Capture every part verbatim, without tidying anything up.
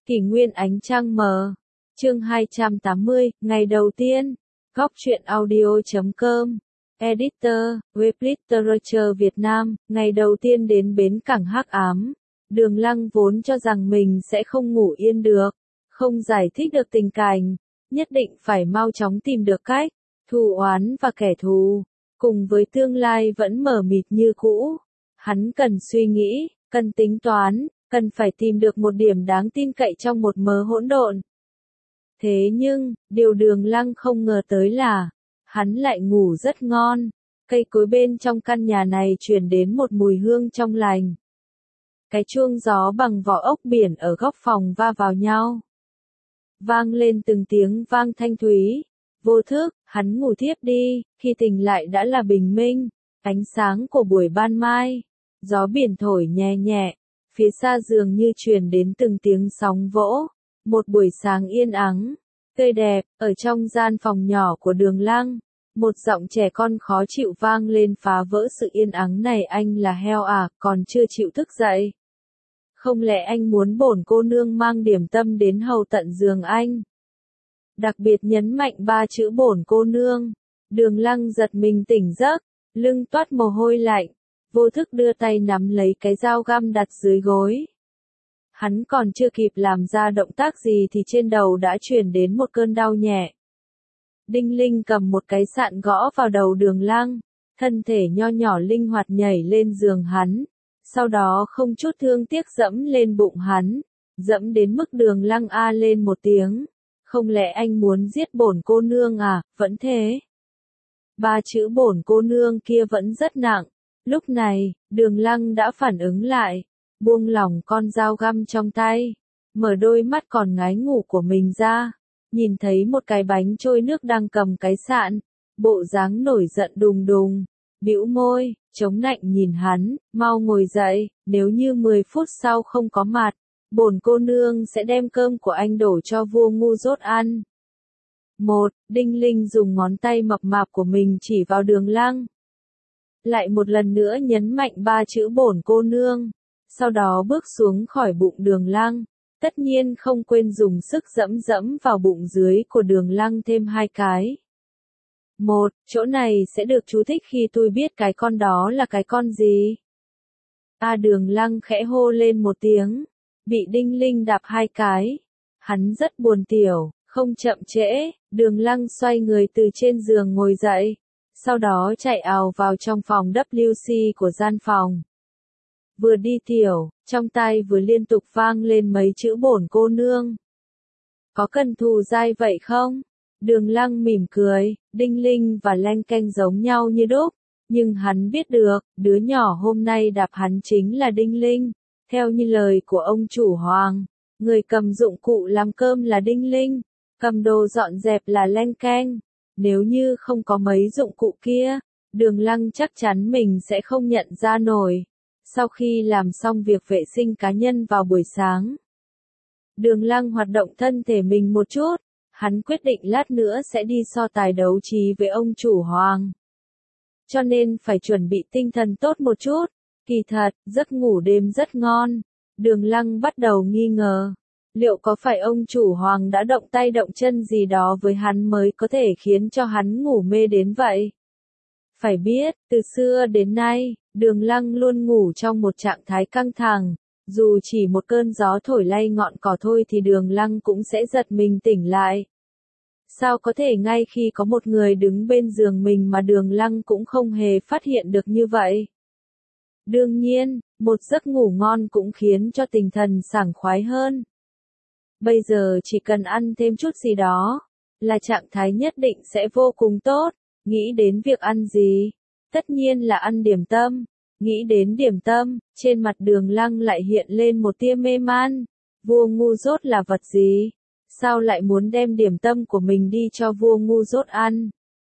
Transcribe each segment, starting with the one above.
Kỷ nguyên ánh trăng mờ. Chương hai trăm tám mươi, ngày đầu tiên. Góc truyện audio chấm com. Editor, web literature Việt Nam, ngày đầu tiên đến bến cảng hắc ám. Đường Lăng vốn cho rằng mình sẽ không ngủ yên được, không giải thích được tình cảnh, nhất định phải mau chóng tìm được cách, thù oán và kẻ thù, cùng với tương lai vẫn mờ mịt như cũ. Hắn cần suy nghĩ, cần tính toán, cần phải tìm được một điểm đáng tin cậy trong một mớ hỗn độn. Thế nhưng, điều Đường Lăng không ngờ tới là, hắn lại ngủ rất ngon. Cây cối bên trong căn nhà này truyền đến một mùi hương trong lành. Cái chuông gió bằng vỏ ốc biển ở góc phòng va vào nhau, vang lên từng tiếng vang thanh thúy. Vô thức, hắn ngủ thiếp đi, khi tỉnh lại đã là bình minh, ánh sáng của buổi ban mai, gió biển thổi nhẹ nhẹ, phía xa dường như truyền đến từng tiếng sóng vỗ. Một buổi sáng yên ắng, tươi đẹp, ở trong gian phòng nhỏ của Đường Lăng, một giọng trẻ con khó chịu vang lên phá vỡ sự yên ắng này. Anh là heo à, còn chưa chịu thức dậy? Không lẽ anh muốn bổn cô nương mang điểm tâm đến hầu tận giường anh? Đặc biệt nhấn mạnh ba chữ bổn cô nương. Đường Lăng giật mình tỉnh giấc, lưng toát mồ hôi lạnh, vô thức đưa tay nắm lấy cái dao găm đặt dưới gối. Hắn còn chưa kịp làm ra động tác gì thì trên đầu đã truyền đến một cơn đau nhẹ. Đinh Linh cầm một cái sạn gõ vào đầu Đường Lăng, thân thể nho nhỏ linh hoạt nhảy lên giường hắn, sau đó không chút thương tiếc dẫm lên bụng hắn, dẫm đến mức Đường Lăng a lên một tiếng. Không lẽ anh muốn giết bổn cô nương à? Vẫn thế. Ba chữ bổn cô nương kia vẫn rất nặng. Lúc này, Đường Lăng đã phản ứng lại, buông lỏng con dao găm trong tay, mở đôi mắt còn ngái ngủ của mình ra, nhìn thấy một cái bánh trôi nước đang cầm cái sạn, bộ dáng nổi giận đùng đùng, bĩu môi, chống nạnh nhìn hắn, mau ngồi dậy, nếu như mười phút sau không có mặt, bổn cô nương sẽ đem cơm của anh đổ cho vua ngu dốt ăn. Một, Đinh Linh dùng ngón tay mập mạp của mình chỉ vào Đường Lăng, lại một lần nữa nhấn mạnh ba chữ bổn cô nương. Sau đó bước xuống khỏi bụng Đường Lăng, tất nhiên không quên dùng sức dẫm dẫm vào bụng dưới của Đường Lăng thêm hai cái. Một, chỗ này sẽ được chú thích khi tôi biết cái con đó là cái con gì. A à, Đường Lăng khẽ hô lên một tiếng, bị Đinh Linh đạp hai cái. Hắn rất buồn tiểu, không chậm trễ, Đường Lăng xoay người từ trên giường ngồi dậy, sau đó chạy ào vào trong phòng W C của gian phòng. Vừa đi tiểu, trong tai vừa liên tục vang lên mấy chữ bổn cô nương. Có cần thù dai vậy không? Đường Lăng mỉm cười, Đinh Linh và Leng Keng giống nhau như đúc, nhưng hắn biết được, đứa nhỏ hôm nay đạp hắn chính là Đinh Linh. Theo như lời của ông chủ Hoàng, người cầm dụng cụ làm cơm là Đinh Linh, cầm đồ dọn dẹp là Leng Keng. Nếu như không có mấy dụng cụ kia, Đường Lăng chắc chắn mình sẽ không nhận ra nổi. Sau khi làm xong việc vệ sinh cá nhân vào buổi sáng, Đường Lăng hoạt động thân thể mình một chút, hắn quyết định lát nữa sẽ đi so tài đấu trí với ông chủ Hoàng. Cho nên phải chuẩn bị tinh thần tốt một chút. Kỳ thật, giấc ngủ đêm rất ngon. Đường Lăng bắt đầu nghi ngờ, liệu có phải ông chủ Hoàng đã động tay động chân gì đó với hắn mới có thể khiến cho hắn ngủ mê đến vậy? Phải biết, từ xưa đến nay, Đường Lăng luôn ngủ trong một trạng thái căng thẳng, dù chỉ một cơn gió thổi lay ngọn cỏ thôi thì Đường Lăng cũng sẽ giật mình tỉnh lại. Sao có thể ngay khi có một người đứng bên giường mình mà Đường Lăng cũng không hề phát hiện được như vậy? Đương nhiên, một giấc ngủ ngon cũng khiến cho tinh thần sảng khoái hơn. Bây giờ chỉ cần ăn thêm chút gì đó, là trạng thái nhất định sẽ vô cùng tốt. Nghĩ đến việc ăn gì? Tất nhiên là ăn điểm tâm. Nghĩ đến điểm tâm, trên mặt Đường Lăng lại hiện lên một tia mê man. Vua ngu dốt là vật gì? Sao lại muốn đem điểm tâm của mình đi cho vua ngu dốt ăn?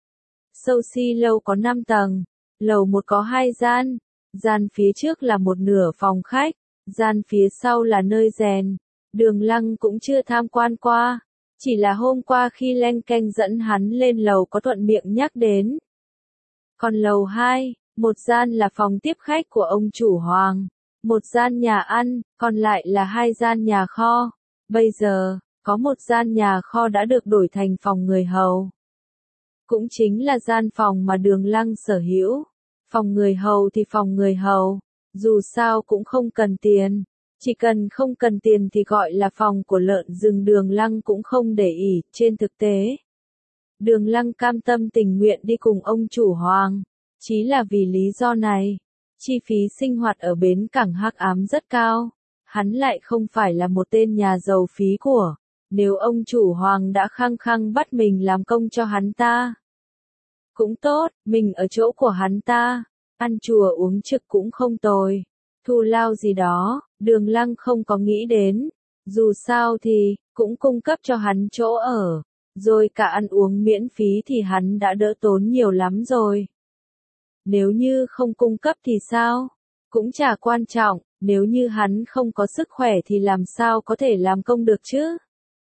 Sushi lâu có năm tầng, lầu một có hai gian, gian phía trước là một nửa phòng khách, gian phía sau là nơi rèn. Đường Lăng cũng chưa tham quan qua, chỉ là hôm qua khi Leng Keng dẫn hắn lên lầu có thuận miệng nhắc đến. Còn lầu hai, một gian là phòng tiếp khách của ông chủ Hoàng, một gian nhà ăn, còn lại là hai gian nhà kho. Bây giờ, có một gian nhà kho đã được đổi thành phòng người hầu. Cũng chính là gian phòng mà Đường Lăng sở hữu. Phòng người hầu thì phòng người hầu, dù sao cũng không cần tiền. Chỉ cần không cần tiền thì gọi là phòng của lợn rừng Đường Lăng cũng không để ý, trên thực tế. Đường Lăng cam tâm tình nguyện đi cùng ông chủ Hoàng, chỉ là vì lý do này. Chi phí sinh hoạt ở bến cảng Hắc Ám rất cao, hắn lại không phải là một tên nhà giàu phí của, nếu ông chủ Hoàng đã khăng khăng bắt mình làm công cho hắn ta. Cũng tốt, mình ở chỗ của hắn ta, ăn chùa uống trực cũng không tồi, thù lao gì đó, Đường Lăng không có nghĩ đến, dù sao thì, cũng cung cấp cho hắn chỗ ở, rồi cả ăn uống miễn phí thì hắn đã đỡ tốn nhiều lắm rồi. Nếu như không cung cấp thì sao? Cũng chả quan trọng, nếu như hắn không có sức khỏe thì làm sao có thể làm công được chứ?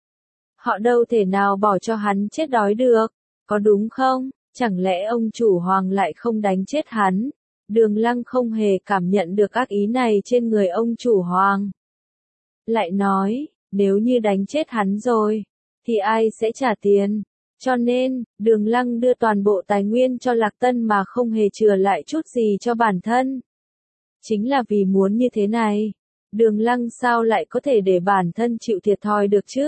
Họ đâu thể nào bỏ cho hắn chết đói được, có đúng không? Chẳng lẽ ông chủ Hoàng lại không đánh chết hắn? Đường Lăng không hề cảm nhận được ác ý này trên người ông chủ Hoàng. Lại nói, nếu như đánh chết hắn rồi, thì ai sẽ trả tiền? Cho nên, Đường Lăng đưa toàn bộ tài nguyên cho Lạc Tân mà không hề chừa lại chút gì cho bản thân. Chính là vì muốn như thế này, Đường Lăng sao lại có thể để bản thân chịu thiệt thòi được chứ?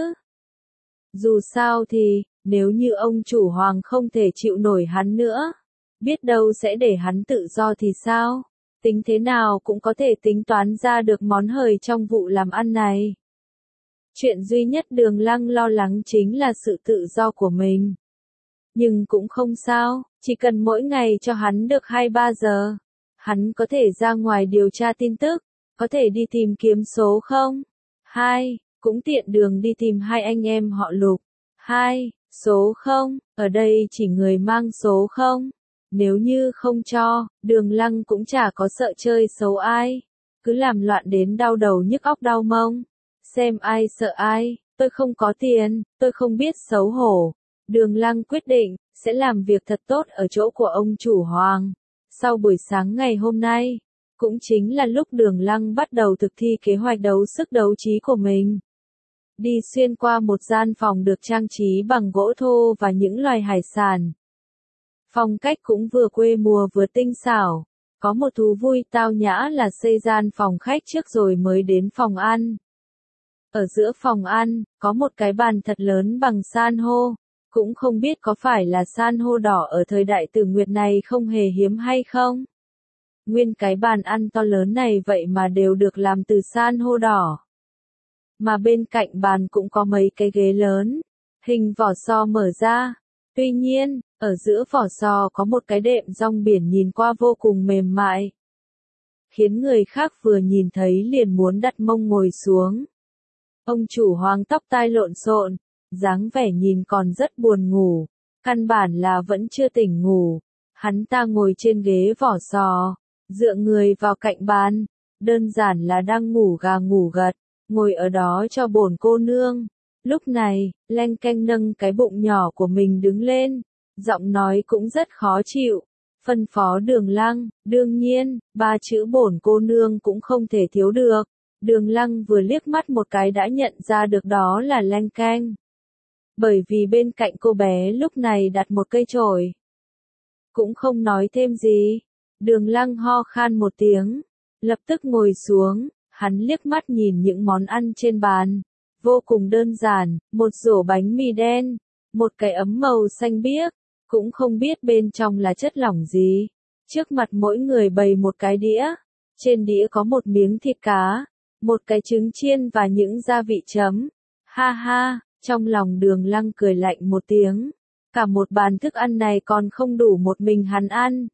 Dù sao thì, nếu như ông chủ Hoàng không thể chịu nổi hắn nữa, biết đâu sẽ để hắn tự do thì sao? Tính thế nào cũng có thể tính toán ra được món hời trong vụ làm ăn này. Chuyện duy nhất Đường Lăng lo lắng chính là sự tự do của mình. Nhưng cũng không sao, chỉ cần mỗi ngày cho hắn được hai ba giờ, hắn có thể ra ngoài điều tra tin tức, có thể đi tìm kiếm số không? Hai, cũng tiện đường đi tìm hai anh em họ Lục. Hai, số không, ở đây chỉ người mang số không. Nếu như không cho, Đường Lăng cũng chả có sợ chơi xấu ai. Cứ làm loạn đến đau đầu nhức óc đau mông. Xem ai sợ ai, tôi không có tiền, tôi không biết xấu hổ. Đường Lăng quyết định, sẽ làm việc thật tốt ở chỗ của ông chủ Hoàng. Sau buổi sáng ngày hôm nay, cũng chính là lúc Đường Lăng bắt đầu thực thi kế hoạch đấu sức đấu trí của mình. Đi xuyên qua một gian phòng được trang trí bằng gỗ thô và những loài hải sản. Phong cách cũng vừa quê mùa vừa tinh xảo. Có một thú vui tao nhã là xây gian phòng khách trước rồi mới đến phòng ăn. Ở giữa phòng ăn, có một cái bàn thật lớn bằng san hô. Cũng không biết có phải là san hô đỏ ở thời đại Tử Nguyệt này không hề hiếm hay không? Nguyên cái bàn ăn to lớn này vậy mà đều được làm từ san hô đỏ. Mà bên cạnh bàn cũng có mấy cái ghế lớn, hình vỏ sò mở ra. Tuy nhiên, ở giữa vỏ sò có một cái đệm rong biển nhìn qua vô cùng mềm mại. Khiến người khác vừa nhìn thấy liền muốn đặt mông ngồi xuống. Ông chủ Hoàng tóc tai lộn xộn, dáng vẻ nhìn còn rất buồn ngủ, căn bản là vẫn chưa tỉnh ngủ. Hắn ta ngồi trên ghế vỏ sò, dựa người vào cạnh bàn, đơn giản là đang ngủ gà ngủ gật, ngồi ở đó cho bổn cô nương. Lúc này, leng keng nâng cái bụng nhỏ của mình đứng lên, giọng nói cũng rất khó chịu, phân phó Đường Lăng, đương nhiên, ba chữ bổn cô nương cũng không thể thiếu được. Đường Lăng vừa liếc mắt một cái đã nhận ra được đó là leng keng. Bởi vì bên cạnh cô bé lúc này đặt một cây chổi. Cũng không nói thêm gì, Đường Lăng ho khan một tiếng, lập tức ngồi xuống, hắn liếc mắt nhìn những món ăn trên bàn. Vô cùng đơn giản, một rổ bánh mì đen, một cái ấm màu xanh biếc, cũng không biết bên trong là chất lỏng gì. Trước mặt mỗi người bày một cái đĩa, trên đĩa có một miếng thịt cá, một cái trứng chiên và những gia vị chấm. Ha ha, trong lòng Đường Lăng cười lạnh một tiếng, cả một bàn thức ăn này còn không đủ một mình hắn ăn.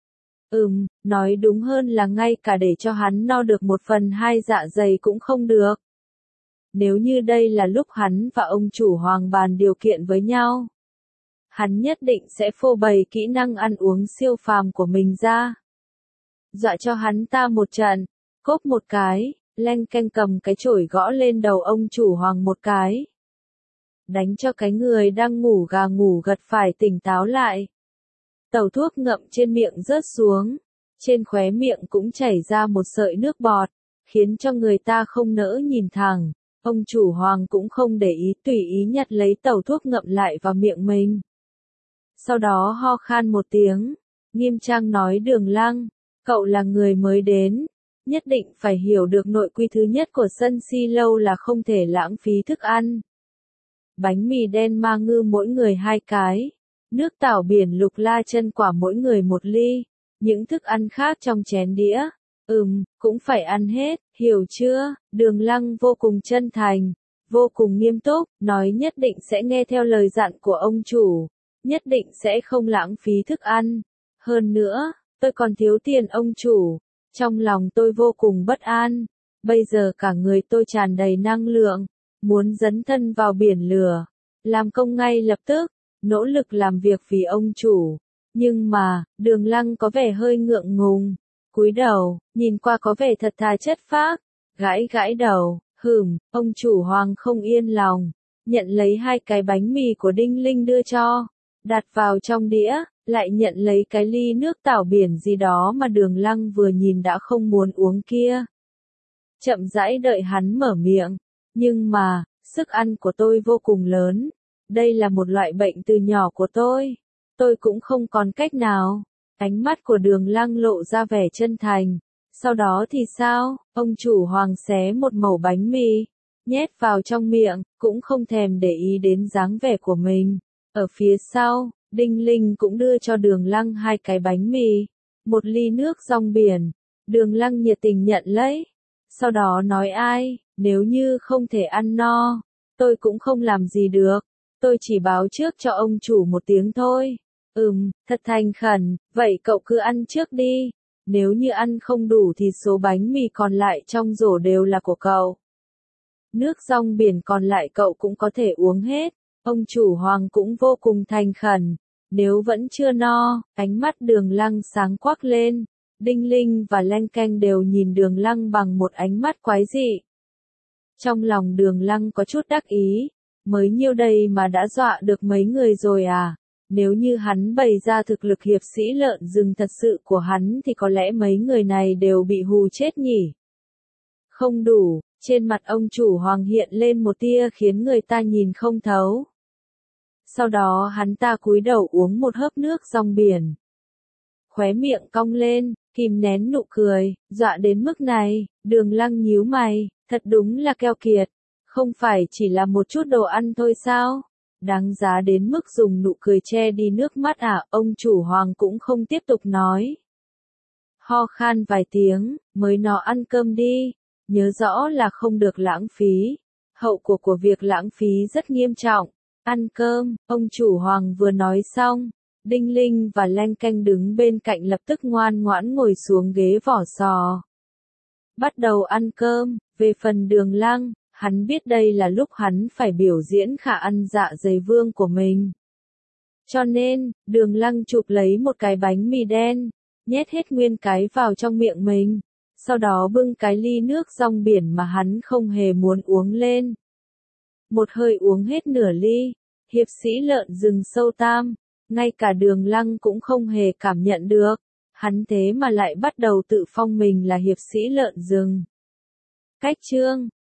Ừm, nói đúng hơn là ngay cả để cho hắn no được một phần hai dạ dày cũng không được. Nếu như đây là lúc hắn và ông chủ Hoàng bàn điều kiện với nhau, hắn nhất định sẽ phô bày kỹ năng ăn uống siêu phàm của mình ra. Dọa cho hắn ta một trận, cốp một cái, leng keng cầm cái chổi gõ lên đầu ông chủ Hoàng một cái. Đánh cho cái người đang ngủ gà ngủ gật phải tỉnh táo lại. Tẩu thuốc ngậm trên miệng rớt xuống, trên khóe miệng cũng chảy ra một sợi nước bọt, khiến cho người ta không nỡ nhìn thẳng. Ông chủ Hoàng cũng không để ý, tùy ý nhặt lấy tẩu thuốc ngậm lại vào miệng mình. Sau đó ho khan một tiếng, nghiêm trang nói Đường Lăng, cậu là người mới đến, nhất định phải hiểu được nội quy thứ nhất của Sân Si Lâu là không thể lãng phí thức ăn. Bánh mì đen ma ngư mỗi người hai cái, nước tảo biển lục la chân quả mỗi người một ly, những thức ăn khác trong chén đĩa, ừm, cũng phải ăn hết, hiểu chưa? Đường Lăng vô cùng chân thành, vô cùng nghiêm túc, nói nhất định sẽ nghe theo lời dặn của ông chủ, nhất định sẽ không lãng phí thức ăn. Hơn nữa, tôi còn thiếu tiền ông chủ, trong lòng tôi vô cùng bất an, bây giờ cả người tôi tràn đầy năng lượng, muốn dấn thân vào biển lửa, làm công ngay lập tức, nỗ lực làm việc vì ông chủ. Nhưng mà, Đường Lăng có vẻ hơi ngượng ngùng, cúi đầu, nhìn qua có vẻ thật thà chất phác, gãi gãi đầu, hừm, ông chủ Hoàng không yên lòng, nhận lấy hai cái bánh mì của Đinh Linh đưa cho, đặt vào trong đĩa, lại nhận lấy cái ly nước tảo biển gì đó mà Đường Lăng vừa nhìn đã không muốn uống kia. Chậm rãi đợi hắn mở miệng, nhưng mà, sức ăn của tôi vô cùng lớn, đây là một loại bệnh từ nhỏ của tôi, tôi cũng không còn cách nào. Ánh mắt của Đường Lăng lộ ra vẻ chân thành, sau đó thì sao, ông chủ Hoàng xé một mẩu bánh mì, nhét vào trong miệng, cũng không thèm để ý đến dáng vẻ của mình. Ở phía sau, Đinh Linh cũng đưa cho Đường Lăng hai cái bánh mì, một ly nước rong biển, Đường Lăng nhiệt tình nhận lấy, sau đó nói ai, nếu như không thể ăn no, tôi cũng không làm gì được, tôi chỉ báo trước cho ông chủ một tiếng thôi. Ừm, thật thành khẩn, vậy cậu cứ ăn trước đi, nếu như ăn không đủ thì số bánh mì còn lại trong rổ đều là của cậu. Nước rong biển còn lại cậu cũng có thể uống hết, ông chủ Hoàng cũng vô cùng thành khẩn, nếu vẫn chưa no, ánh mắt Đường Lăng sáng quắc lên, Đinh Linh và Lanh Canh đều nhìn Đường Lăng bằng một ánh mắt quái dị. Trong lòng Đường Lăng có chút đắc ý, mới nhiêu đây mà đã dọa được mấy người rồi à? Nếu như hắn bày ra thực lực hiệp sĩ lợn rừng thật sự của hắn thì có lẽ mấy người này đều bị hù chết nhỉ. Không đủ, trên mặt ông chủ Hoàng hiện lên một tia khiến người ta nhìn không thấu. Sau đó hắn ta cúi đầu uống một hớp nước rong biển. Khóe miệng cong lên, kìm nén nụ cười, dọa đến mức này, Đường Lăng nhíu mày, thật đúng là keo kiệt, không phải chỉ là một chút đồ ăn thôi sao? Đáng giá đến mức dùng nụ cười che đi nước mắt à, ông chủ Hoàng cũng không tiếp tục nói. Ho khan vài tiếng, mới nó ăn cơm đi, nhớ rõ là không được lãng phí, hậu quả của việc lãng phí rất nghiêm trọng. Ăn cơm, ông chủ Hoàng vừa nói xong, Đinh Linh và Lanh Canh đứng bên cạnh lập tức ngoan ngoãn ngồi xuống ghế vỏ sò. Bắt đầu ăn cơm, về phần Đường Lăng, hắn biết đây là lúc hắn phải biểu diễn khả ăn dạ dày vương của mình. Cho nên, Đường Lăng chụp lấy một cái bánh mì đen, nhét hết nguyên cái vào trong miệng mình, sau đó bưng cái ly nước rong biển mà hắn không hề muốn uống lên. Một hơi uống hết nửa ly, hiệp sĩ lợn rừng sâu tam, ngay cả Đường Lăng cũng không hề cảm nhận được, hắn thế mà lại bắt đầu tự phong mình là hiệp sĩ lợn rừng. Cách chương